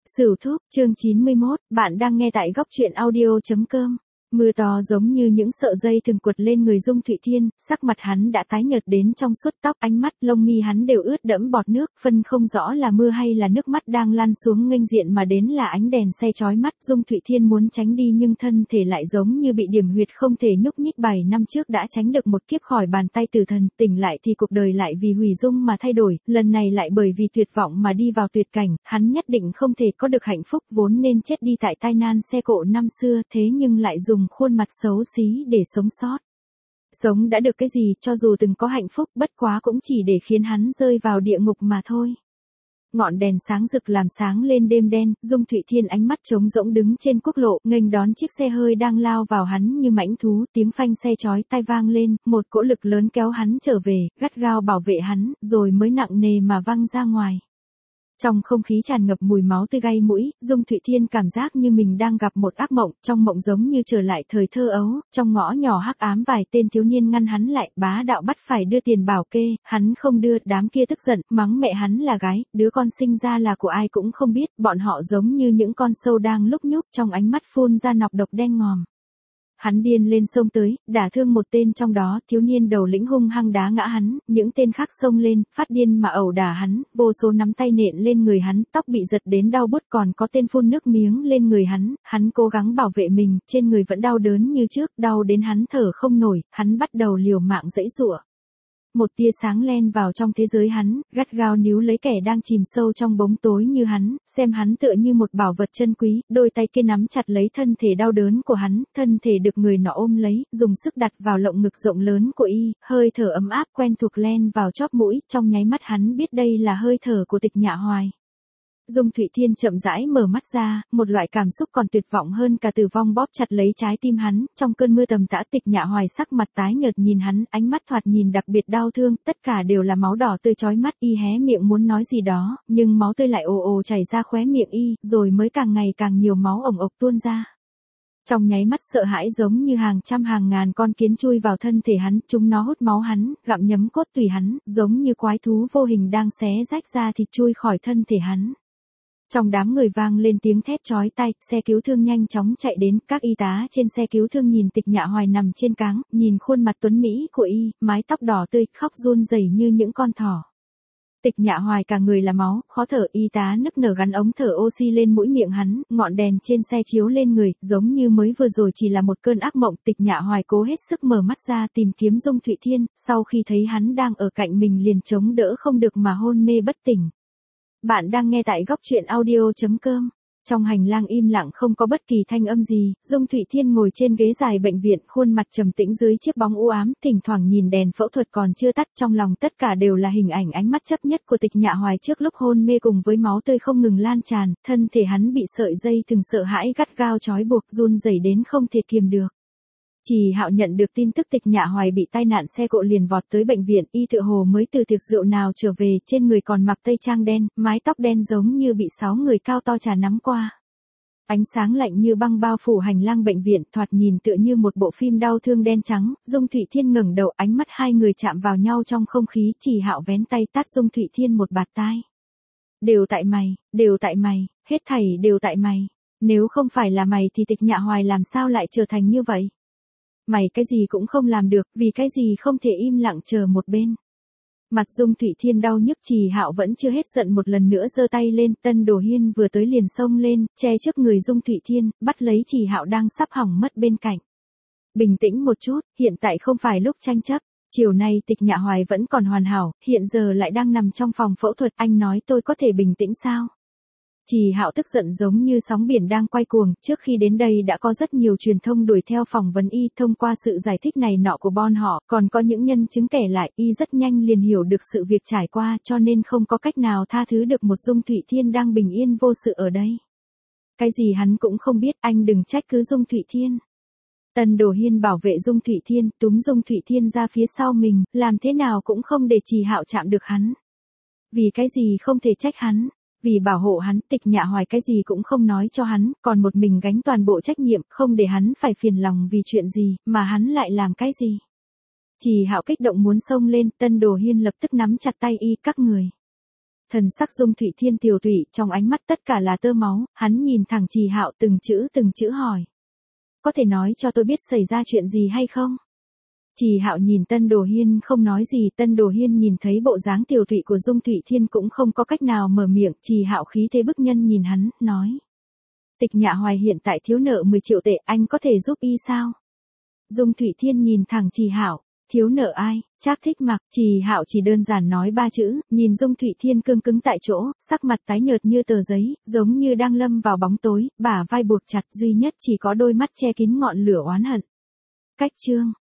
Sửu Thúc, chương 91, bạn đang nghe tại góc truyện audio.com. Mưa to giống như những sợi dây thường quật lên người Dung Thụy Thiên, sắc mặt hắn đã tái nhợt đến trong suốt tóc, ánh mắt, lông mi hắn đều ướt đẫm bọt nước, phân không rõ là mưa hay là nước mắt đang lan xuống nghênh diện mà đến là ánh đèn xe chói mắt. Dung Thụy Thiên muốn tránh đi nhưng thân thể lại giống như bị điểm huyệt không thể nhúc nhích. 7 năm trước đã tránh được một kiếp khỏi bàn tay tử thần, tỉnh lại thì cuộc đời lại vì hủy dung mà thay đổi, lần này lại bởi vì tuyệt vọng mà đi vào tuyệt cảnh, hắn nhất định không thể có được hạnh phúc, vốn nên chết đi tại tai nan xe cộ năm xưa, thế nhưng lại dùng khuôn mặt xấu xí để sống sót. Sống đã được cái gì, cho dù từng có hạnh phúc, bất quá cũng chỉ để khiến hắn rơi vào địa ngục mà thôi. Ngọn đèn sáng rực làm sáng lên đêm đen, Dung Thụy Thiên ánh mắt trống rỗng đứng trên quốc lộ, nghênh đón chiếc xe hơi đang lao vào hắn như mãnh thú, tiếng phanh xe chói tai vang lên, một cỗ lực lớn kéo hắn trở về, gắt gao bảo vệ hắn, rồi mới nặng nề mà văng ra ngoài. Trong không khí tràn ngập mùi máu tươi gây mũi, Dung Thụy Thiên cảm giác như mình đang gặp một ác mộng, trong mộng giống như trở lại thời thơ ấu, trong ngõ nhỏ hắc ám vài tên thiếu niên ngăn hắn lại, bá đạo bắt phải đưa tiền bảo kê, hắn không đưa, đám kia tức giận, mắng mẹ hắn là gái, đứa con sinh ra là của ai cũng không biết, bọn họ giống như những con sâu đang lúc nhúc, trong ánh mắt phun ra nọc độc đen ngòm. Hắn điên lên xông tới, đả thương một tên trong đó, thiếu niên đầu lĩnh hung hăng đá ngã hắn, những tên khác xông lên, phát điên mà ẩu đả hắn, vô số nắm tay nện lên người hắn, tóc bị giật đến đau bút, còn có tên phun nước miếng lên người hắn cố gắng bảo vệ mình, trên người vẫn đau đớn như trước, đau đến hắn thở không nổi, hắn bắt đầu liều mạng giãy giụa. Một tia sáng len vào trong thế giới hắn, gắt gao níu lấy kẻ đang chìm sâu trong bóng tối như hắn, xem hắn tựa như một bảo vật chân quý, đôi tay kia nắm chặt lấy thân thể đau đớn của hắn, thân thể được người nọ ôm lấy, dùng sức đặt vào lồng ngực rộng lớn của y, hơi thở ấm áp quen thuộc len vào chóp mũi, trong nháy mắt hắn biết đây là hơi thở của Tịch Nhạ Hoài. Dung Thụy Thiên chậm rãi mở mắt ra, một loại cảm xúc còn tuyệt vọng hơn cả tử vong bóp chặt lấy trái tim hắn, trong cơn mưa tầm tã Tịch Nhạ Hoài sắc mặt tái nhợt nhìn hắn, ánh mắt thoạt nhìn đặc biệt đau thương, tất cả đều là máu đỏ tươi chói mắt, y hé miệng muốn nói gì đó, nhưng máu tươi lại ồ ồ chảy ra khóe miệng y, rồi mới càng ngày càng nhiều máu ồng ộc tuôn ra. Trong nháy mắt sợ hãi giống như hàng trăm hàng ngàn con kiến chui vào thân thể hắn, chúng nó hút máu hắn, gặm nhấm cốt tủy hắn, giống như quái thú vô hình đang xé rách ra thịt chui khỏi thân thể hắn. Trong đám người vang lên tiếng thét chói tai, xe cứu thương nhanh chóng chạy đến, các y tá trên xe cứu thương nhìn Tịch Nhạ Hoài nằm trên cáng, nhìn khuôn mặt tuấn mỹ của y, mái tóc đỏ tươi, khóc run rẩy như những con thỏ. Tịch Nhạ Hoài cả người là máu, khó thở, y tá nức nở gắn ống thở oxy lên mũi miệng hắn, ngọn đèn trên xe chiếu lên người, giống như mới vừa rồi chỉ là một cơn ác mộng. Tịch Nhạ Hoài cố hết sức mở mắt ra tìm kiếm Dung Thụy Thiên, sau khi thấy hắn đang ở cạnh mình liền chống đỡ không được mà hôn mê bất tỉnh. Bạn đang nghe tại góc truyện audio.com. Trong hành lang im lặng không có bất kỳ thanh âm gì, Dung Thụy Thiên ngồi trên ghế dài bệnh viện, khuôn mặt trầm tĩnh dưới chiếc bóng u ám, thỉnh thoảng nhìn đèn phẫu thuật còn chưa tắt, trong lòng tất cả đều là hình ảnh ánh mắt chấp nhất của Tịch Nhạ Hoài trước lúc hôn mê cùng với máu tươi không ngừng lan tràn, thân thể hắn bị sợi dây thừng sợ hãi gắt gao trói buộc, run rẩy đến không thể kiềm được. Trì Hạo nhận được tin tức Tịch Nhạ Hoài bị tai nạn xe cộ liền vọt tới bệnh viện, y tựa hồ mới từ tiệc rượu nào trở về, trên người còn mặc tây trang đen, mái tóc đen giống như bị 6 người cao to chà nắm qua. Ánh sáng lạnh như băng bao phủ hành lang bệnh viện, thoạt nhìn tựa như một bộ phim đau thương đen trắng. Dung Thụy Thiên ngẩng đầu, ánh mắt hai người chạm vào nhau trong không khí, Trì Hạo vén tay tát Dung Thụy Thiên một bạt tai. Đều tại mày, hết thảy đều tại mày. Nếu không phải là mày thì Tịch Nhạ Hoài làm sao lại trở thành như vậy? Mày cái gì cũng không làm được, vì cái gì không thể im lặng chờ một bên. Mặt Dung Thụy Thiên đau nhức, Trì Hạo vẫn chưa hết giận một lần nữa giơ tay lên, Tân Đồ Hiên vừa tới liền xông lên, che trước người Dung Thụy Thiên, bắt lấy Trì Hạo đang sắp hỏng mất bên cạnh. Bình tĩnh một chút, hiện tại không phải lúc tranh chấp, chiều nay Tịch Nhạ Hoài vẫn còn hoàn hảo, hiện giờ lại đang nằm trong phòng phẫu thuật, anh nói tôi có thể bình tĩnh sao? Trì Hạo tức giận giống như sóng biển đang quay cuồng, trước khi đến đây đã có rất nhiều truyền thông đuổi theo phỏng vấn y, thông qua sự giải thích này nọ của bọn họ, còn có những nhân chứng kể lại, y rất nhanh liền hiểu được sự việc trải qua, cho nên không có cách nào tha thứ được một Dung Thụy Thiên đang bình yên vô sự ở đây. Cái gì hắn cũng không biết, anh đừng trách cứ Dung Thụy Thiên. Tân Đồ Hiên bảo vệ Dung Thụy Thiên, túm Dung Thụy Thiên ra phía sau mình, làm thế nào cũng không để Trì Hạo chạm được hắn. Vì cái gì không thể trách hắn? Vì bảo hộ hắn, Tịch Nhạ Hoài cái gì cũng không nói cho hắn, còn một mình gánh toàn bộ trách nhiệm, không để hắn phải phiền lòng vì chuyện gì, mà hắn lại làm cái gì. Trì Hạo kích động muốn xông lên, Tân Đồ Hiên lập tức nắm chặt tay y, các người. Thần sắc Dung Thụy Thiên tiều tụy, trong ánh mắt tất cả là tơ máu, hắn nhìn thẳng Trì Hạo từng chữ hỏi. Có thể nói cho tôi biết xảy ra chuyện gì hay không? Trì Hạo nhìn Tân Đồ Hiên không nói gì, Tân Đồ Hiên nhìn thấy bộ dáng tiều tụy của Dung Thụy Thiên cũng không có cách nào mở miệng, Trì Hạo khí thế bức nhân nhìn hắn, nói. Tịch Nhạ Hoài hiện tại thiếu nợ 10 triệu tệ, anh có thể giúp y sao? Dung Thụy Thiên nhìn thẳng Trì Hạo, thiếu nợ ai? Trác Thích Mặc. Trì Hạo chỉ đơn giản nói 3 chữ, nhìn Dung Thụy Thiên cương cứng tại chỗ, sắc mặt tái nhợt như tờ giấy, giống như đang lâm vào bóng tối, bả vai buộc chặt, duy nhất chỉ có đôi mắt che kín ngọn lửa oán hận. Cách chương